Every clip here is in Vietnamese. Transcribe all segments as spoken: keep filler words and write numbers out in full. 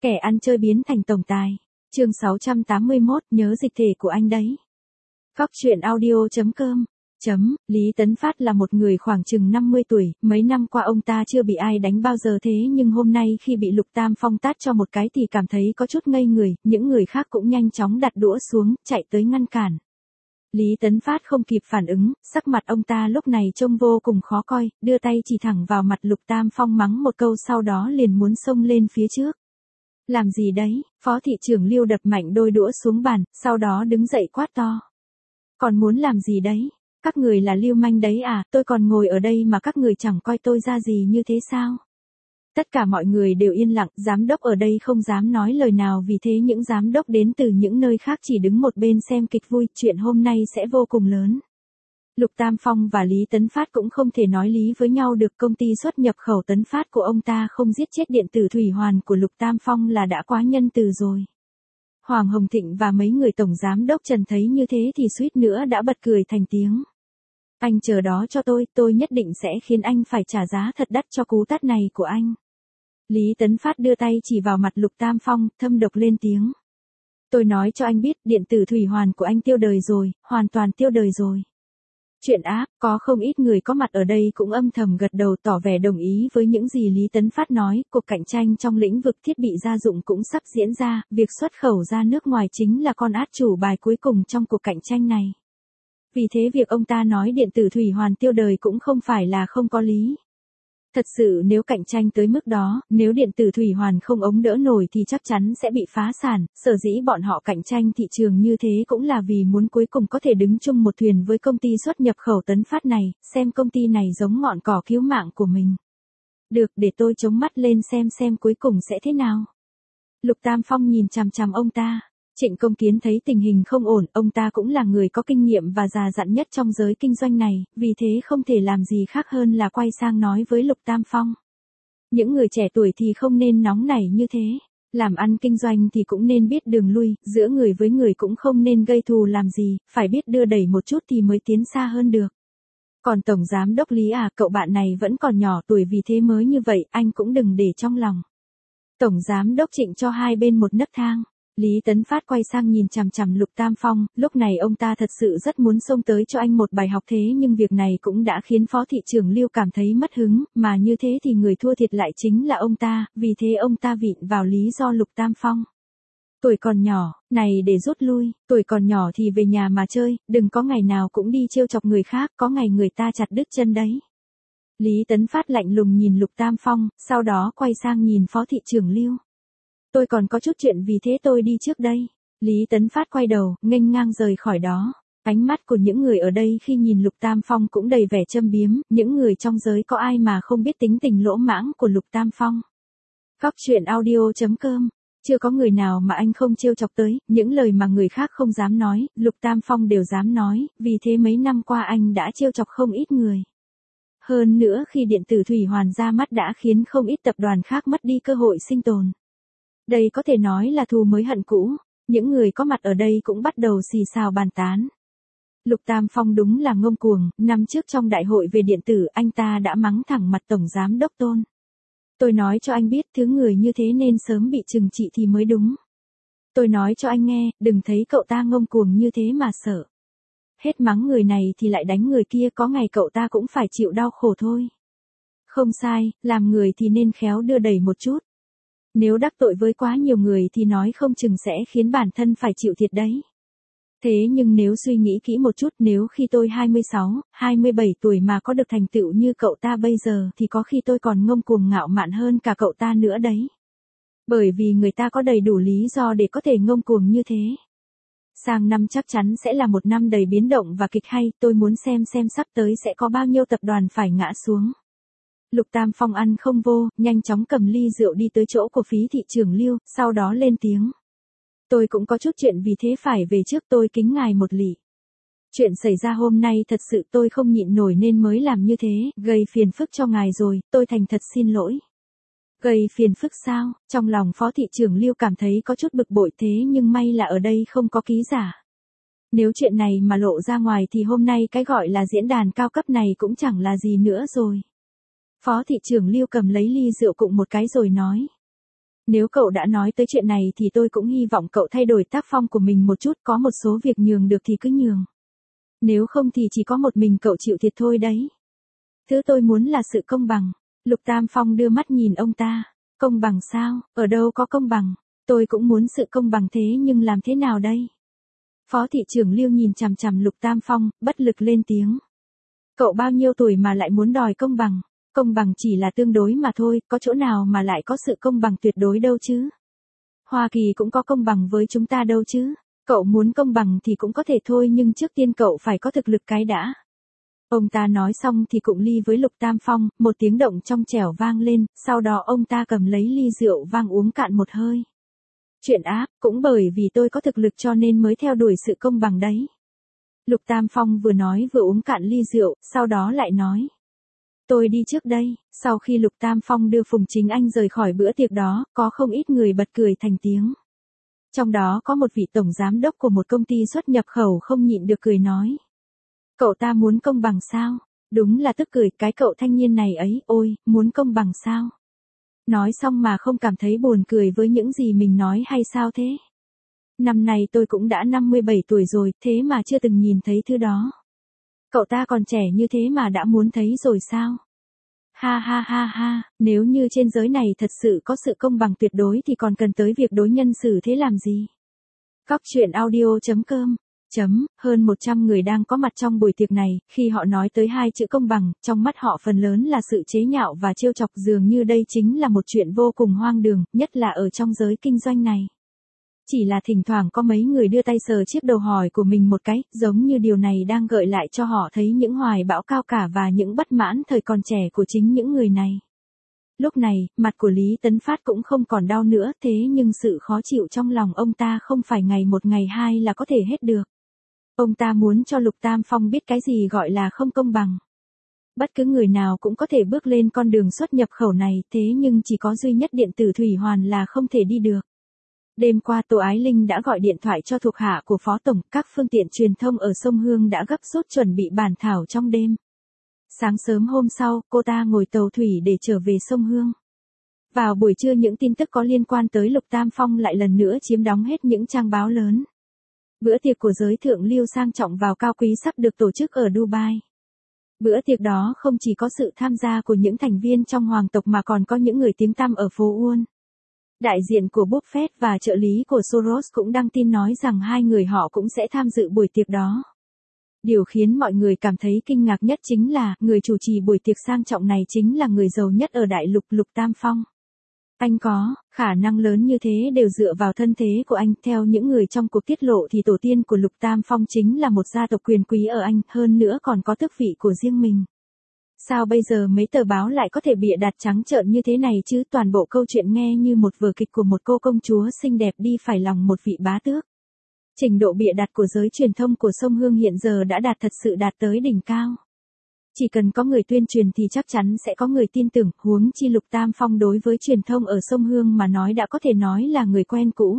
Kẻ ăn chơi biến thành tổng tài. Chương sáu trăm tám mươi mốt, nhớ dịch thể của anh đấy. Góc truyện audio chấm com. Chấm, Lý Tấn Phát là một người khoảng chừng năm mươi tuổi, mấy năm qua ông ta chưa bị ai đánh bao giờ thế nhưng hôm nay khi bị Lục Tam Phong tát cho một cái thì cảm thấy có chút ngây người, những người khác cũng nhanh chóng đặt đũa xuống, chạy tới ngăn cản. Lý Tấn Phát không kịp phản ứng, sắc mặt ông ta lúc này trông vô cùng khó coi, đưa tay chỉ thẳng vào mặt Lục Tam Phong mắng một câu sau đó liền muốn xông lên phía trước. Làm gì đấy, Phó thị trưởng Lưu đập mạnh đôi đũa xuống bàn, sau đó đứng dậy quát to. Còn muốn làm gì đấy? Các người là lưu manh đấy à, tôi còn ngồi ở đây mà các người chẳng coi tôi ra gì như thế sao? Tất cả mọi người đều yên lặng, giám đốc ở đây không dám nói lời nào vì thế những giám đốc đến từ những nơi khác chỉ đứng một bên xem kịch vui, chuyện hôm nay sẽ vô cùng lớn. Lục Tam Phong và Lý Tấn Phát cũng không thể nói lý với nhau được, công ty xuất nhập khẩu Tấn Phát của ông ta không giết chết điện tử Thủy Hoàn của Lục Tam Phong là đã quá nhân từ rồi. Hoàng Hồng Thịnh và mấy người tổng giám đốc Trần thấy như thế thì suýt nữa đã bật cười thành tiếng. Anh chờ đó cho tôi, tôi nhất định sẽ khiến anh phải trả giá thật đắt cho cú tát này của anh. Lý Tấn Phát đưa tay chỉ vào mặt Lục Tam Phong, thâm độc lên tiếng. Tôi nói cho anh biết, điện tử Thủy Hoàn của anh tiêu đời rồi, hoàn toàn tiêu đời rồi. Chuyện ác, có không ít người có mặt ở đây cũng âm thầm gật đầu tỏ vẻ đồng ý với những gì Lý Tấn Phát nói, cuộc cạnh tranh trong lĩnh vực thiết bị gia dụng cũng sắp diễn ra, việc xuất khẩu ra nước ngoài chính là con át chủ bài cuối cùng trong cuộc cạnh tranh này. Vì thế việc ông ta nói điện tử Thủy Hoàn tiêu đời cũng không phải là không có lý. Thật sự nếu cạnh tranh tới mức đó, nếu điện tử Thủy Hoàn không ống đỡ nổi thì chắc chắn sẽ bị phá sản, sở dĩ bọn họ cạnh tranh thị trường như thế cũng là vì muốn cuối cùng có thể đứng chung một thuyền với công ty xuất nhập khẩu Tấn Phát này, xem công ty này giống ngọn cỏ cứu mạng của mình. Được, để tôi chống mắt lên xem xem cuối cùng sẽ thế nào. Lục Tam Phong nhìn chằm chằm ông ta. Trịnh Công Kiến thấy tình hình không ổn, ông ta cũng là người có kinh nghiệm và già dặn nhất trong giới kinh doanh này, vì thế không thể làm gì khác hơn là quay sang nói với Lục Tam Phong. Những người trẻ tuổi thì không nên nóng nảy như thế, làm ăn kinh doanh thì cũng nên biết đường lui, giữa người với người cũng không nên gây thù làm gì, phải biết đưa đẩy một chút thì mới tiến xa hơn được. Còn Tổng Giám đốc Lý à, cậu bạn này vẫn còn nhỏ tuổi vì thế mới như vậy, anh cũng đừng để trong lòng. Tổng Giám đốc Trịnh cho hai bên một nấc thang. Lý Tấn Phát quay sang nhìn chằm chằm Lục Tam Phong, lúc này ông ta thật sự rất muốn xông tới cho anh một bài học thế nhưng việc này cũng đã khiến Phó thị trưởng Lưu cảm thấy mất hứng, mà như thế thì người thua thiệt lại chính là ông ta, vì thế ông ta vịn vào lý do Lục Tam Phong. Tuổi còn nhỏ, này để rút lui, tuổi còn nhỏ thì về nhà mà chơi, đừng có ngày nào cũng đi trêu chọc người khác, có ngày người ta chặt đứt chân đấy. Lý Tấn Phát lạnh lùng nhìn Lục Tam Phong, sau đó quay sang nhìn Phó thị trưởng Lưu. Tôi còn có chút chuyện vì thế tôi đi trước đây. Lý Tấn Phát quay đầu, nghênh ngang rời khỏi đó. Ánh mắt của những người ở đây khi nhìn Lục Tam Phong cũng đầy vẻ châm biếm, những người trong giới có ai mà không biết tính tình lỗ mãng của Lục Tam Phong. Góc truyện audio chấm com. Chưa có người nào mà anh không trêu chọc tới, những lời mà người khác không dám nói, Lục Tam Phong đều dám nói, vì thế mấy năm qua anh đã trêu chọc không ít người. Hơn nữa khi điện tử Thủy Hoàn ra mắt đã khiến không ít tập đoàn khác mất đi cơ hội sinh tồn. Đây có thể nói là thù mới hận cũ, những người có mặt ở đây cũng bắt đầu xì xào bàn tán. Lục Tam Phong đúng là ngông cuồng, năm trước trong đại hội về điện tử anh ta đã mắng thẳng mặt Tổng Giám đốc Tôn. Tôi nói cho anh biết thứ người như thế nên sớm bị trừng trị thì mới đúng. Tôi nói cho anh nghe, đừng thấy cậu ta ngông cuồng như thế mà sợ. Hết mắng người này thì lại đánh người kia, có ngày cậu ta cũng phải chịu đau khổ thôi. Không sai, làm người thì nên khéo đưa đẩy một chút. Nếu đắc tội với quá nhiều người thì nói không chừng sẽ khiến bản thân phải chịu thiệt đấy. Thế nhưng nếu suy nghĩ kỹ một chút, nếu khi tôi hai mươi sáu, hai mươi bảy tuổi mà có được thành tựu như cậu ta bây giờ thì có khi tôi còn ngông cuồng ngạo mạn hơn cả cậu ta nữa đấy. Bởi vì người ta có đầy đủ lý do để có thể ngông cuồng như thế. Sang năm chắc chắn sẽ là một năm đầy biến động và kịch hay, tôi muốn xem xem sắp tới sẽ có bao nhiêu tập đoàn phải ngã xuống. Lục Tam Phong ăn không vô, nhanh chóng cầm ly rượu đi tới chỗ của Phí thị trưởng Lưu, sau đó lên tiếng. Tôi cũng có chút chuyện vì thế phải về trước, tôi kính ngài một lị. Chuyện xảy ra hôm nay thật sự tôi không nhịn nổi nên mới làm như thế, gây phiền phức cho ngài rồi, tôi thành thật xin lỗi. Gây phiền phức sao? Trong lòng Phó thị trưởng Lưu cảm thấy có chút bực bội thế nhưng may là ở đây không có ký giả. Nếu chuyện này mà lộ ra ngoài thì hôm nay cái gọi là diễn đàn cao cấp này cũng chẳng là gì nữa rồi. Phó thị trưởng Lưu cầm lấy ly rượu cụng một cái rồi nói. Nếu cậu đã nói tới chuyện này thì tôi cũng hy vọng cậu thay đổi tác phong của mình một chút, có một số việc nhường được thì cứ nhường. Nếu không thì chỉ có một mình cậu chịu thiệt thôi đấy. Thứ tôi muốn là sự công bằng. Lục Tam Phong đưa mắt nhìn ông ta. Công bằng sao? Ở đâu có công bằng? Tôi cũng muốn sự công bằng thế nhưng làm thế nào đây? Phó thị trưởng Lưu nhìn chằm chằm Lục Tam Phong, bất lực lên tiếng. Cậu bao nhiêu tuổi mà lại muốn đòi công bằng? Công bằng chỉ là tương đối mà thôi, có chỗ nào mà lại có sự công bằng tuyệt đối đâu chứ? Hoa Kỳ cũng có công bằng với chúng ta đâu chứ? Cậu muốn công bằng thì cũng có thể thôi nhưng trước tiên cậu phải có thực lực cái đã. Ông ta nói xong thì cụng ly với Lục Tam Phong, một tiếng động trong trẻo vang lên, sau đó ông ta cầm lấy ly rượu vang uống cạn một hơi. Chuyện ác, cũng bởi vì tôi có thực lực cho nên mới theo đuổi sự công bằng đấy. Lục Tam Phong vừa nói vừa uống cạn ly rượu, sau đó lại nói. Tôi đi trước đây. Sau khi Lục Tam Phong đưa Phùng Chính Anh rời khỏi bữa tiệc đó, có không ít người bật cười thành tiếng. Trong đó có một vị tổng giám đốc của một công ty xuất nhập khẩu không nhịn được cười nói. Cậu ta muốn công bằng sao? Đúng là tức cười, cái cậu thanh niên này ấy, ôi, muốn công bằng sao? Nói xong mà không cảm thấy buồn cười với những gì mình nói hay sao thế? Năm nay tôi cũng đã năm mươi bảy tuổi rồi, thế mà chưa từng nhìn thấy thứ đó. Cậu ta còn trẻ như thế mà đã muốn thấy rồi sao? Ha ha ha ha, nếu như trên giới này thật sự có sự công bằng tuyệt đối thì còn cần tới việc đối nhân xử thế làm gì? Góc truyện audio chấm com Chấm, hơn một trăm người đang có mặt trong buổi tiệc này, khi họ nói tới hai chữ công bằng, trong mắt họ phần lớn là sự chế nhạo và trêu chọc, dường như đây chính là một chuyện vô cùng hoang đường, nhất là ở trong giới kinh doanh này. Chỉ là thỉnh thoảng có mấy người đưa tay sờ chiếc đầu hỏi của mình một cái, giống như điều này đang gợi lại cho họ thấy những hoài bão cao cả và những bất mãn thời còn trẻ của chính những người này. Lúc này, mặt của Lý Tấn Phát cũng không còn đau nữa, thế nhưng sự khó chịu trong lòng ông ta không phải ngày một ngày hai là có thể hết được. Ông ta muốn cho Lục Tam Phong biết cái gì gọi là không công bằng. Bất cứ người nào cũng có thể bước lên con đường xuất nhập khẩu này, thế nhưng chỉ có duy nhất điện tử Thủy Hoàn là không thể đi được. Đêm qua Tô Ái Linh đã gọi điện thoại cho thuộc hạ của Phó Tổng, các phương tiện truyền thông ở Sông Hương đã gấp rút chuẩn bị bản thảo trong đêm. Sáng sớm hôm sau, cô ta ngồi tàu thủy để trở về Sông Hương. Vào buổi trưa những tin tức có liên quan tới Lục Tam Phong lại lần nữa chiếm đóng hết những trang báo lớn. Bữa tiệc của giới thượng lưu sang trọng vào cao quý sắp được tổ chức ở Dubai. Bữa tiệc đó không chỉ có sự tham gia của những thành viên trong hoàng tộc mà còn có những người tiếng tăm ở phố Uôn. Đại diện của Buffett và trợ lý của Soros cũng đăng tin nói rằng hai người họ cũng sẽ tham dự buổi tiệc đó. Điều khiến mọi người cảm thấy kinh ngạc nhất chính là người chủ trì buổi tiệc sang trọng này chính là người giàu nhất ở đại lục Lục Tam Phong. Anh có khả năng lớn như thế đều dựa vào thân thế của anh. Theo những người trong cuộc tiết lộ thì tổ tiên của Lục Tam Phong chính là một gia tộc quyền quý ở Anh, hơn nữa còn có tước vị của riêng mình. Sao bây giờ mấy tờ báo lại có thể bịa đặt trắng trợn như thế này chứ? Toàn bộ câu chuyện nghe như một vở kịch của một cô công chúa xinh đẹp đi phải lòng một vị bá tước. Trình độ bịa đặt của giới truyền thông của Sông Hương hiện giờ đã đạt thật sự đạt tới đỉnh cao. Chỉ cần có người tuyên truyền thì chắc chắn sẽ có người tin tưởng, huống chi Lục Tam Phong đối với truyền thông ở Sông Hương mà nói đã có thể nói là người quen cũ.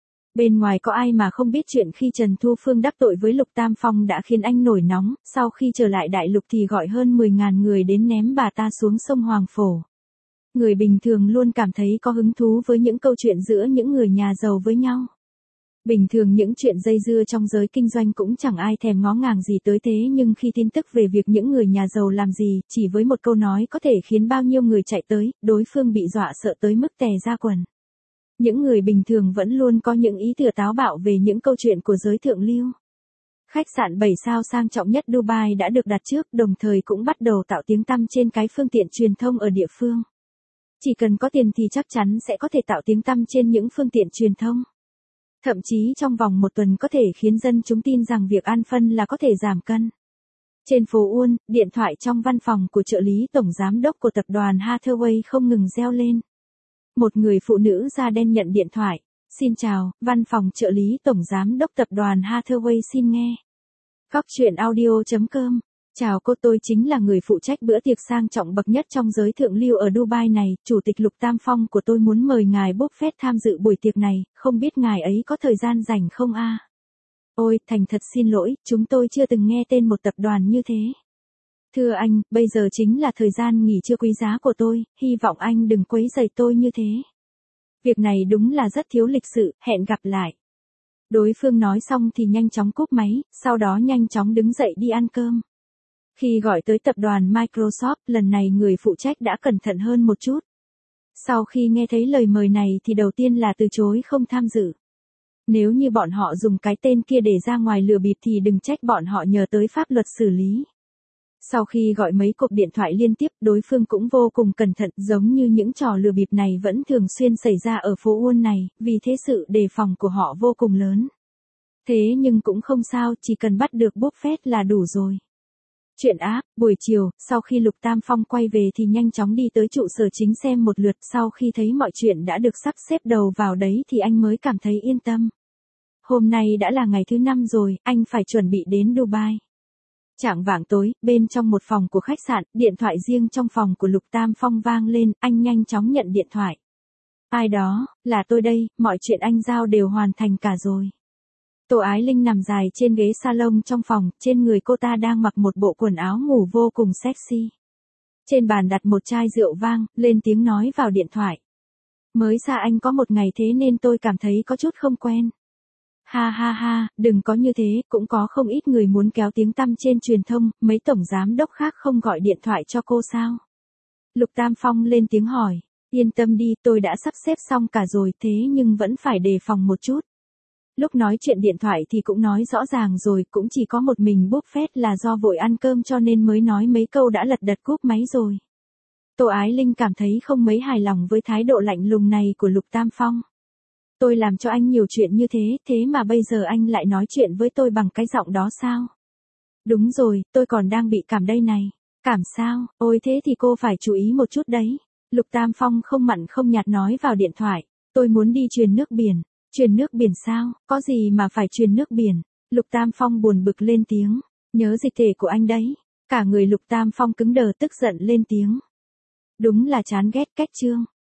Bên ngoài có ai mà không biết chuyện khi Trần Thu Phương đắc tội với Lục Tam Phong đã khiến anh nổi nóng, sau khi trở lại đại lục thì gọi hơn mười nghìn người đến ném bà ta xuống sông Hoàng Phổ. Người bình thường luôn cảm thấy có hứng thú với những câu chuyện giữa những người nhà giàu với nhau. Bình thường những chuyện dây dưa trong giới kinh doanh cũng chẳng ai thèm ngó ngàng gì tới thế nhưng khi tin tức về việc những người nhà giàu làm gì, chỉ với một câu nói có thể khiến bao nhiêu người chạy tới, đối phương bị dọa sợ tới mức tè ra quần. Những người bình thường vẫn luôn có những ý tưởng táo bạo về những câu chuyện của giới thượng lưu. Khách sạn bảy sao sang trọng nhất Dubai đã được đặt trước, đồng thời cũng bắt đầu tạo tiếng tăm trên cái phương tiện truyền thông ở địa phương. Chỉ cần có tiền thì chắc chắn sẽ có thể tạo tiếng tăm trên những phương tiện truyền thông. Thậm chí trong vòng một tuần có thể khiến dân chúng tin rằng việc ăn phân là có thể giảm cân. Trên phố Uôn, điện thoại trong văn phòng của trợ lý tổng giám đốc của tập đoàn Hathaway không ngừng reo lên. Một người phụ nữ da đen nhận điện thoại. Xin chào, văn phòng trợ lý tổng giám đốc tập đoàn Hathaway xin nghe. Góc truyện audio chấm com Chào cô, tôi chính là người phụ trách bữa tiệc sang trọng bậc nhất trong giới thượng lưu ở Dubai này, Chủ tịch Lục Tam Phong của tôi muốn mời ngài Buffett tham dự buổi tiệc này, không biết ngài ấy có thời gian rảnh không a? À? Ôi, thành thật xin lỗi, chúng tôi chưa từng nghe tên một tập đoàn như thế. Thưa anh, bây giờ chính là thời gian nghỉ trưa quý giá của tôi, hy vọng anh đừng quấy rầy tôi như thế. Việc này đúng là rất thiếu lịch sự, hẹn gặp lại. Đối phương nói xong thì nhanh chóng cúp máy, sau đó nhanh chóng đứng dậy đi ăn cơm. Khi gọi tới tập đoàn Microsoft, lần này người phụ trách đã cẩn thận hơn một chút. Sau khi nghe thấy lời mời này thì đầu tiên là từ chối không tham dự. Nếu như bọn họ dùng cái tên kia để ra ngoài lừa bịp thì đừng trách bọn họ nhờ tới pháp luật xử lý. Sau khi gọi mấy cuộc điện thoại liên tiếp, đối phương cũng vô cùng cẩn thận, giống như những trò lừa bịp này vẫn thường xuyên xảy ra ở phố Uôn này, vì thế sự đề phòng của họ vô cùng lớn. Thế nhưng cũng không sao, chỉ cần bắt được Buffett là đủ rồi. Chuyện áp, buổi chiều, sau khi Lục Tam Phong quay về thì nhanh chóng đi tới trụ sở chính xem một lượt, sau khi thấy mọi chuyện đã được sắp xếp đầu vào đấy thì anh mới cảm thấy yên tâm. Hôm nay đã là ngày thứ năm rồi, anh phải chuẩn bị đến Dubai. Chạng vạng tối, bên trong một phòng của khách sạn, điện thoại riêng trong phòng của Lục Tam Phong vang lên, anh nhanh chóng nhận điện thoại. Ai đó, là tôi đây, mọi chuyện anh giao đều hoàn thành cả rồi. Tô Ái Linh nằm dài trên ghế salon trong phòng, trên người cô ta đang mặc một bộ quần áo ngủ vô cùng sexy. Trên bàn đặt một chai rượu vang, lên tiếng nói vào điện thoại. Mới xa anh có một ngày thế nên tôi cảm thấy có chút không quen. Ha ha ha, đừng có như thế, cũng có không ít người muốn kéo tiếng tăm trên truyền thông, mấy tổng giám đốc khác không gọi điện thoại cho cô sao? Lục Tam Phong lên tiếng hỏi, yên tâm đi, tôi đã sắp xếp xong cả rồi, thế nhưng vẫn phải đề phòng một chút. Lúc nói chuyện điện thoại thì cũng nói rõ ràng rồi, cũng chỉ có một mình Buffett là do vội ăn cơm cho nên mới nói mấy câu đã lật đật cúp máy rồi. Tô Ái Linh cảm thấy không mấy hài lòng với thái độ lạnh lùng này của Lục Tam Phong. Tôi làm cho anh nhiều chuyện như thế, thế mà bây giờ anh lại nói chuyện với tôi bằng cái giọng đó sao? Đúng rồi, tôi còn đang bị cảm đây này. Cảm sao? Ôi thế thì cô phải chú ý một chút đấy. Lục Tam Phong không mặn không nhạt nói vào điện thoại. Tôi muốn đi truyền nước biển. Truyền nước biển sao? Có gì mà phải truyền nước biển? Lục Tam Phong buồn bực lên tiếng. Nhớ dịch thể của anh đấy. Cả người Lục Tam Phong cứng đờ tức giận lên tiếng. Đúng là chán ghét cách trương.